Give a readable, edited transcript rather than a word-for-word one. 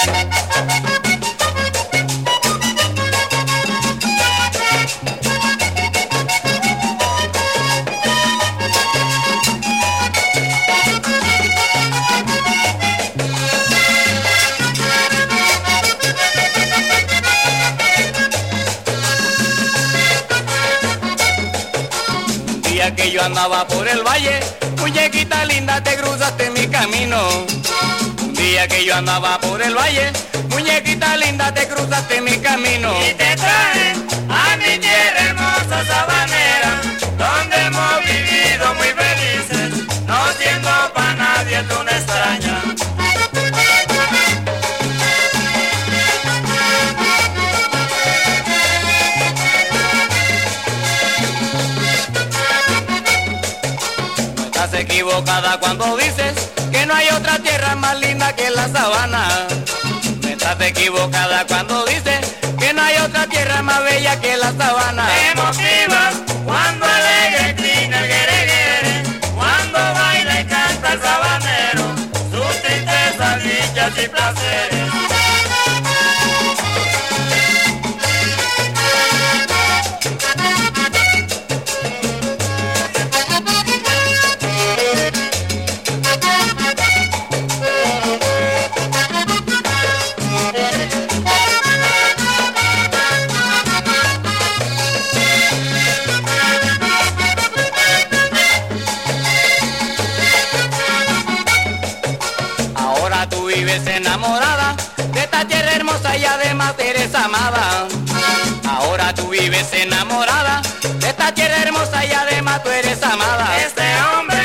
Que yo andaba por el valle, muñequita linda, te cruzaste mi camino. Un día que yo andaba por el valle, muñequita linda, te cruzaste mi camino. Y te traje a mi tierra hermosa sabanera, donde hemos vivido muy felices, no siendo pa' nadie tú una extraña. Estás equivocada cuando dices que no hay otra tierra más linda que la sabana. Estás equivocada cuando dices que no hay otra tierra más bella que la sabana. Te motivas cuando alegre trina el guere, cuando baila y canta el sabanero, sus tristezas, dichas y placeres. Tú vives enamorada de esta tierra hermosa y además eres amada. Ahora tú vives enamorada de esta tierra hermosa y además tú eres amada. Este hombre